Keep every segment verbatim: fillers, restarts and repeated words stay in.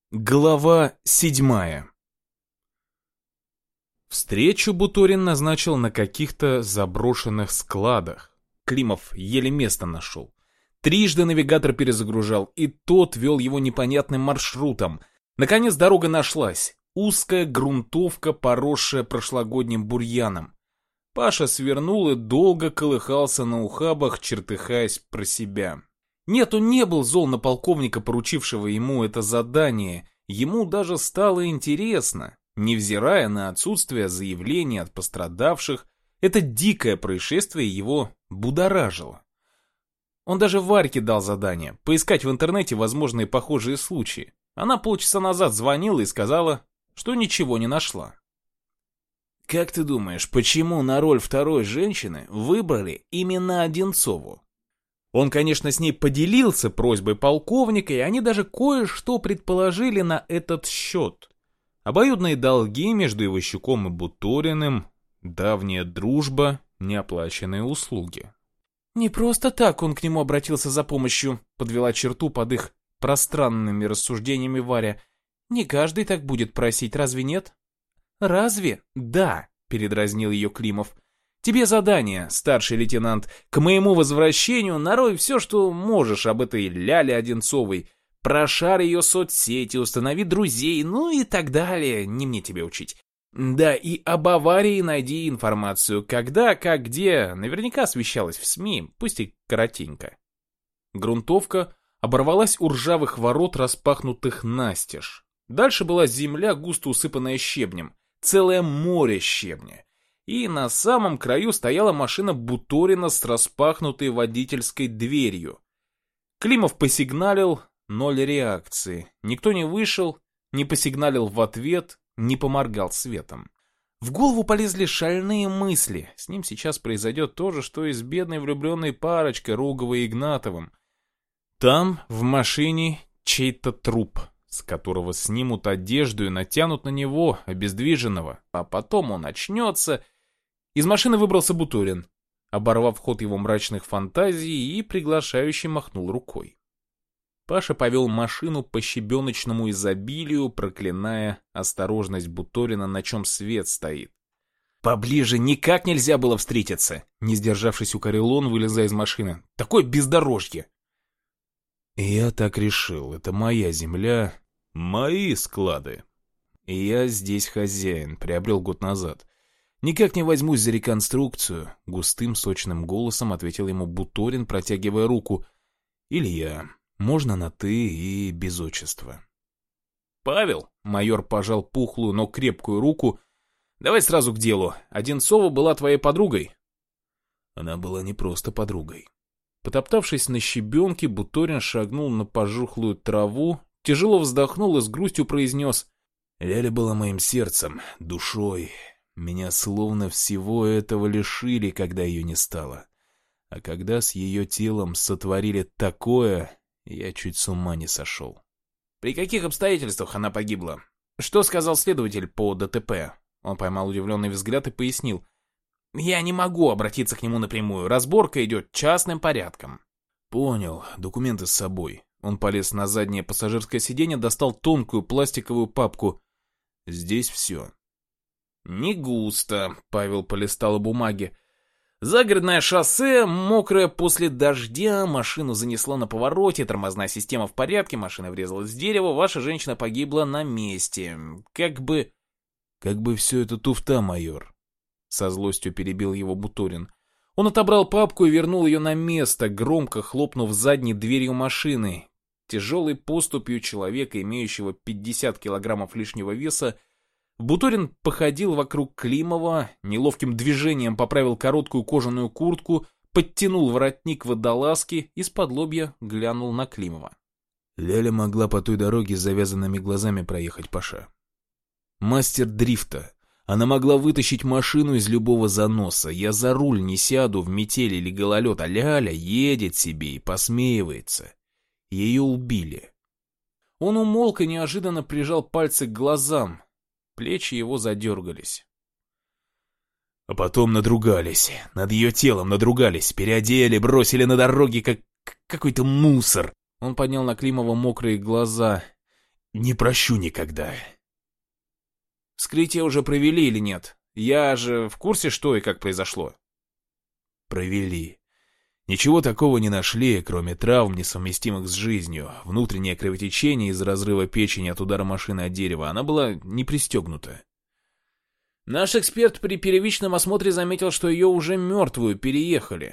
Глава седьмая. Встречу Буторин назначил на каких-то заброшенных складах. Климов еле место нашел. Трижды навигатор перезагружал, и тот вел его непонятным маршрутом. Наконец дорога нашлась. Узкая грунтовка, поросшая прошлогодним бурьяном. Паша свернул и долго колыхался на ухабах, чертыхаясь про себя. Нет, он не был зол на полковника, поручившего ему это задание. Ему даже стало интересно. Невзирая на отсутствие заявлений от пострадавших, это дикое происшествие его будоражило. Он даже Варьке дал задание — поискать в интернете возможные похожие случаи. Она полчаса назад звонила и сказала, что ничего не нашла. «Как ты думаешь, почему на роль второй женщины выбрали именно Одинцову?» Он, конечно, с ней поделился просьбой полковника, и они даже кое-что предположили на этот счет. Обоюдные долги между Иващуком и Буториным, давняя дружба, неоплаченные услуги. «Не просто так он к нему обратился за помощью», — подвела черту под их пространными рассуждениями Варя. «Не каждый так будет просить, разве нет?» «Разве? Да», — передразнил ее Климов. «Тебе задание, старший лейтенант. К моему возвращению нарой все, что можешь об этой Ляле Одинцовой. Прошарь ее соцсети, установи друзей, ну и так далее. Не мне тебе учить. Да, и об аварии найди информацию. Когда, как, где. Наверняка освещалось в СМИ, пусть и коротенько». Грунтовка оборвалась у ржавых ворот, распахнутых настежь. Дальше была земля, густо усыпанная щебнем. Целое море щебня. И на самом краю стояла машина Буторина с распахнутой водительской дверью. Климов посигналил, ноль реакции. Никто не вышел, не посигналил в ответ, не поморгал светом. В голову полезли шальные мысли. С ним сейчас произойдет то же, что и с бедной влюбленной парочкой Руговой и Игнатовым. Там, в машине, чей-то труп, с которого снимут одежду и натянут на него, обездвиженного, а потом он очнется. Из машины выбрался Буторин, оборвав ход его мрачных фантазий, и приглашающе махнул рукой. Паша повел машину по щебеночному изобилию, проклиная осторожность Буторина, на чем свет стоит. «Поближе никак нельзя было встретиться!» Не сдержавшись, укорил он, вылезая из машины. «Такое бездорожье!» «Я так решил, это моя земля, мои склады. И я здесь хозяин, приобрел год назад. Никак не возьмусь за реконструкцию», — густым сочным голосом ответил ему Буторин, протягивая руку. «Илья, можно на «ты» и без отчества». «Павел», — майор пожал пухлую, но крепкую руку, — «давай сразу к делу. Одинцова была твоей подругой?» Она была не просто подругой. Потоптавшись на щебенке, Буторин шагнул на пожухлую траву, тяжело вздохнул и с грустью произнес: «Ляля была моим сердцем, душой. Меня словно всего этого лишили, когда ее не стало. А когда с ее телом сотворили такое, я чуть с ума не сошел». «При каких обстоятельствах она погибла? Что сказал следователь по ДТП?» Он поймал удивленный взгляд и пояснил: «Я не могу обратиться к нему напрямую. Разборка идет частным порядком». «Понял. Документы с собой». Он полез на заднее пассажирское сиденье, достал тонкую пластиковую папку. «Здесь все». «Не густо», — Павел полистал бумаги. «Загородное шоссе, мокрое после дождя, машину занесло на повороте, тормозная система в порядке, машина врезалась в дерево, ваша женщина погибла на месте. Как бы...» «Как бы все это туфта, майор», — со злостью перебил его Буторин. Он отобрал папку и вернул ее на место, громко хлопнув задней дверью машины. Тяжелой поступью человека, имеющего пятьдесят килограммов лишнего веса, Буторин походил вокруг Климова, неловким движением поправил короткую кожаную куртку, подтянул воротник водолазки, из-под лобья глянул на Климова. «Ляля могла по той дороге с завязанными глазами проехать, Паша. Мастер дрифта. Она могла вытащить машину из любого заноса. Я за руль не сяду в метель или гололед, а Ляля едет себе и посмеивается. Ее убили». Он умолк и неожиданно прижал пальцы к глазам. Плечи его задергались. А потом надругались. Над ее телом надругались. Переодели, бросили на дороге, как какой-то мусор. Он поднял на Климова мокрые глаза. Не прощу никогда. Вскрытие уже провели или нет? Я же в курсе, что и как произошло. Провели. Ничего такого не нашли, кроме травм, несовместимых с жизнью. Внутреннее кровотечение из разрыва печени от удара машины от дерева. Она была не пристегнута. Наш эксперт при первичном осмотре заметил, что ее уже мертвую переехали.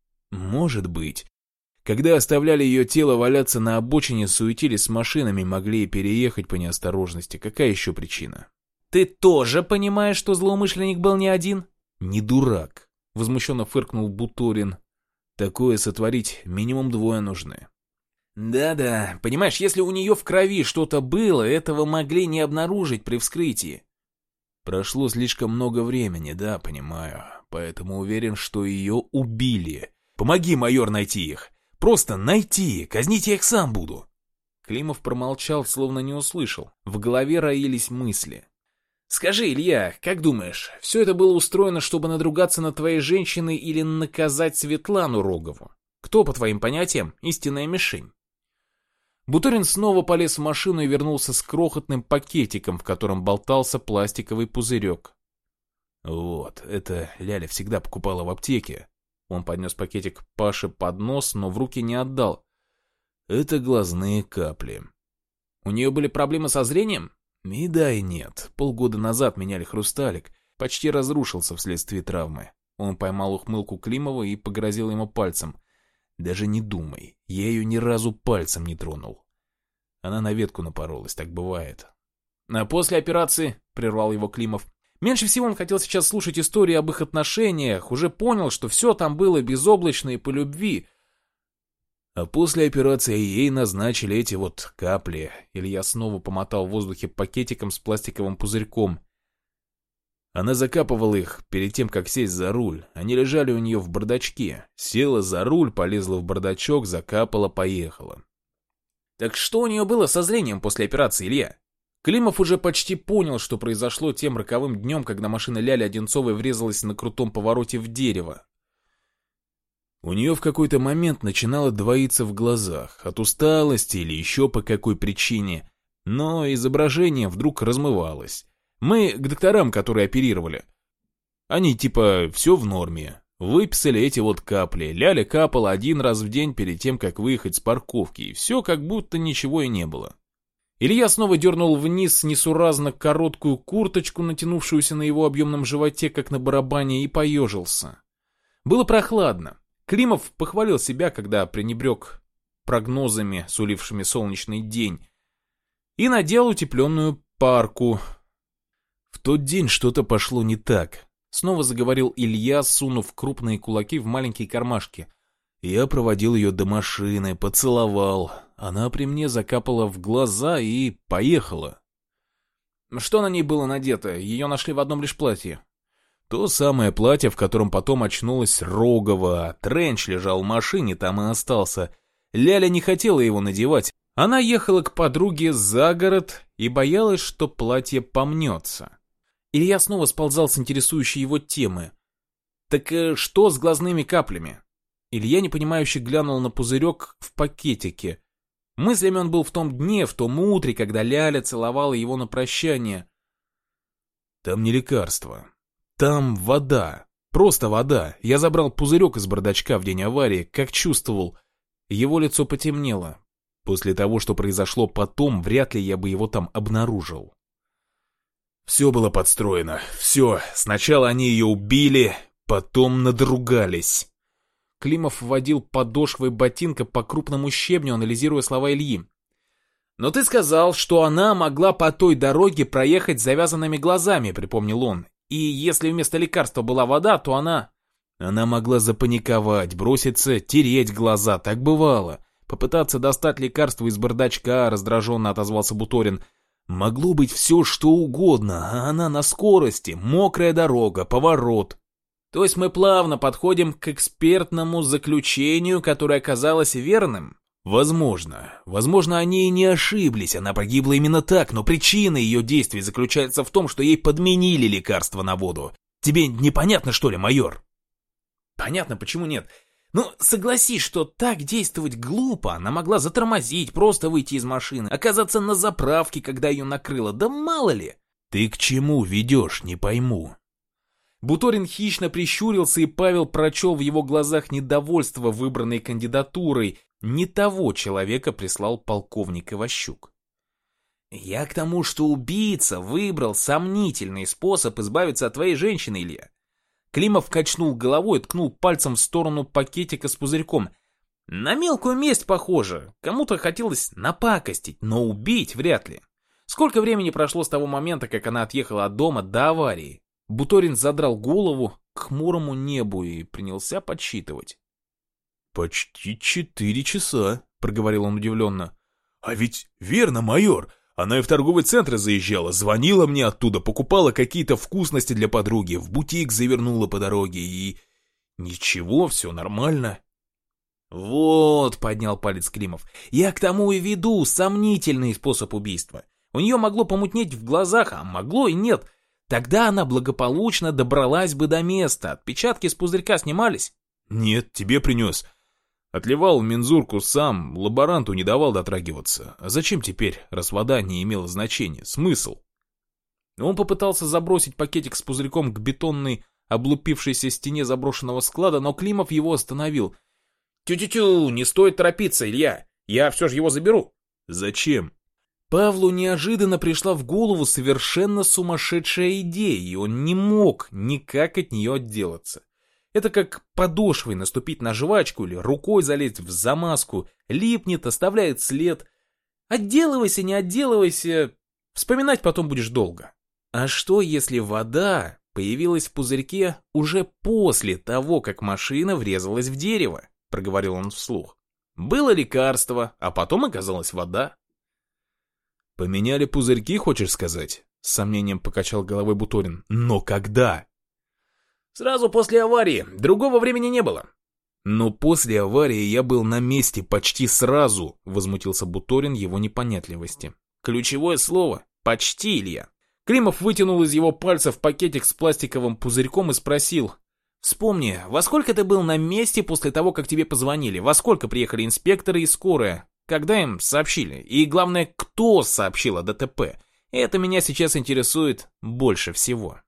Может быть. Когда оставляли ее тело валяться на обочине, суетились с машинами, могли и переехать по неосторожности. Какая еще причина? Ты тоже понимаешь, что злоумышленник был не один? Не дурак, возмущенно фыркнул Буторин. Такое сотворить минимум двое нужны. Да-да, понимаешь, если у нее в крови что-то было, этого могли не обнаружить при вскрытии. Прошло слишком много времени, да, понимаю. Поэтому уверен, что ее убили. Помоги, майор, найти их. Просто найти, казнить я их сам буду. Климов промолчал, словно не услышал. В голове роились мысли. Скажи, Илья, как думаешь, все это было устроено, чтобы надругаться над твоей женщиной или наказать Светлану Рогову? Кто, по твоим понятиям, истинная мишень? Буторин снова полез в машину и вернулся с крохотным пакетиком, в котором болтался пластиковый пузырек. Вот, это Ляля всегда покупала в аптеке. Он поднес пакетик Паше под нос, но в руки не отдал. Это глазные капли. У нее были проблемы со зрением? И да, и нет. Полгода назад меняли хрусталик. Почти разрушился вследствие травмы. Он поймал ухмылку Климова и погрозил ему пальцем. Даже не думай, я ее ни разу пальцем не тронул. Она на ветку напоролась, так бывает. А после операции, прервал его Климов, меньше всего он хотел сейчас слушать истории об их отношениях, уже понял, что все там было безоблачно и по любви. А после операции ей назначили эти вот капли. Илья снова помотал в воздухе пакетиком с пластиковым пузырьком. Она закапывала их перед тем, как сесть за руль. Они лежали у нее в бардачке. Села за руль, полезла в бардачок, закапала, поехала. Так что у нее было со зрением после операции, Илья? Климов уже почти понял, что произошло тем роковым днем, когда машина Ляли Одинцовой врезалась на крутом повороте в дерево. У нее в какой-то момент начинало двоиться в глазах, от усталости или еще по какой причине, но изображение вдруг размывалось. Мы к докторам, которые оперировали. Они типа все в норме. Выписали эти вот капли. Ляля капала один раз в день перед тем, как выехать с парковки, и все как будто ничего и не было. Илья снова дернул вниз несуразно короткую курточку, натянувшуюся на его объемном животе, как на барабане, и поежился. Было прохладно. Климов похвалил себя, когда пренебрег прогнозами, сулившими солнечный день, и надел утепленную парку. В тот день что-то пошло не так. Снова заговорил Илья, сунув крупные кулаки в маленькие кармашки. Я проводил ее до машины, поцеловал. Она при мне закапала в глаза и поехала. Что на ней было надето? Ее нашли в одном лишь платье. То самое платье, в котором потом очнулась Рогова. Тренч лежал в машине, там и остался. Ляля не хотела его надевать. Она ехала к подруге за город и боялась, что платье помнется. Илья снова сползал с интересующей его темы. Так э, что с глазными каплями? Илья непонимающе глянул на пузырек в пакетике. Мыслями он был в том дне, в том утре, когда Ляля целовала его на прощание. Там не лекарство. Там вода. Просто вода. Я забрал пузырек из бардачка в день аварии, как чувствовал. Его лицо потемнело. После того, что произошло потом, вряд ли я бы его там обнаружил. Все было подстроено. Все. Сначала они ее убили, потом надругались. Климов водил подошвой ботинка по крупному щебню, анализируя слова Ильи. «Но ты сказал, что она могла по той дороге проехать с завязанными глазами», — припомнил он. «И если вместо лекарства была вода, то она...» Она могла запаниковать, броситься, тереть глаза, так бывало. Попытаться достать лекарство из бардачка, раздраженно отозвался Буторин. Могло быть все, что угодно, а она на скорости, мокрая дорога, поворот. То есть мы плавно подходим к экспертному заключению, которое оказалось верным? Возможно. Возможно, они и не ошиблись, она погибла именно так, но причина ее действий заключается в том, что ей подменили лекарство на воду. Тебе непонятно, что ли, майор? Понятно, почему нет. Ну, согласись, что так действовать глупо. Она могла затормозить, просто выйти из машины, оказаться на заправке, когда ее накрыло. Да мало ли. Ты к чему ведешь, не пойму. Буторин хищно прищурился, и Павел прочел в его глазах недовольство выбранной кандидатурой. Не того человека прислал полковник Иващук. Я к тому, что убийца выбрал сомнительный способ избавиться от твоей женщины, Илья. Климов качнул головой и ткнул пальцем в сторону пакетика с пузырьком. На мелкую месть похоже. Кому-то хотелось напакостить, но убить вряд ли. Сколько времени прошло с того момента, как она отъехала от дома до аварии? Буторин задрал голову к хмурому небу и принялся подсчитывать. «Почти четыре часа», — проговорил он удивленно. «А ведь верно, майор. Она и в торговый центр заезжала, звонила мне оттуда, покупала какие-то вкусности для подруги, в бутик завернула по дороге и... Ничего, все нормально». «Вот», — поднял палец Климов, — «я к тому и веду, сомнительный способ убийства. У нее могло помутнеть в глазах, а могло и нет. Тогда она благополучно добралась бы до места. Отпечатки с пузырька снимались?» «Нет, тебе принес. Отливал мензурку сам, лаборанту не давал дотрагиваться. А зачем теперь, раз вода не имела значения? Смысл?» Он попытался забросить пакетик с пузырьком к бетонной, облупившейся стене заброшенного склада, но Климов его остановил. «Тю-тю-тю, не стоит торопиться, Илья. Я все же его заберу». «Зачем?» Павлу неожиданно пришла в голову совершенно сумасшедшая идея, и он не мог никак от нее отделаться. Это как подошвой наступить на жвачку или рукой залезть в замазку, липнет, оставляет след. Отделывайся, не отделывайся, вспоминать потом будешь долго. А что, если вода появилась в пузырьке уже после того, как машина врезалась в дерево? Проговорил он вслух. Было лекарство, а потом оказалась вода. «Поменяли пузырьки, хочешь сказать?» С сомнением покачал головой Буторин. «Но когда?» «Сразу после аварии. Другого времени не было». «Но после аварии я был на месте почти сразу», возмутился Буторин его непонятливости. «Ключевое слово — почти, Илья». Климов вытянул из его пальцев пакетик с пластиковым пузырьком и спросил. «Вспомни, во сколько ты был на месте после того, как тебе позвонили? Во сколько приехали инспекторы и скорая? Когда им сообщили? И главное, кто сообщил о ДТП? Это меня сейчас интересует больше всего».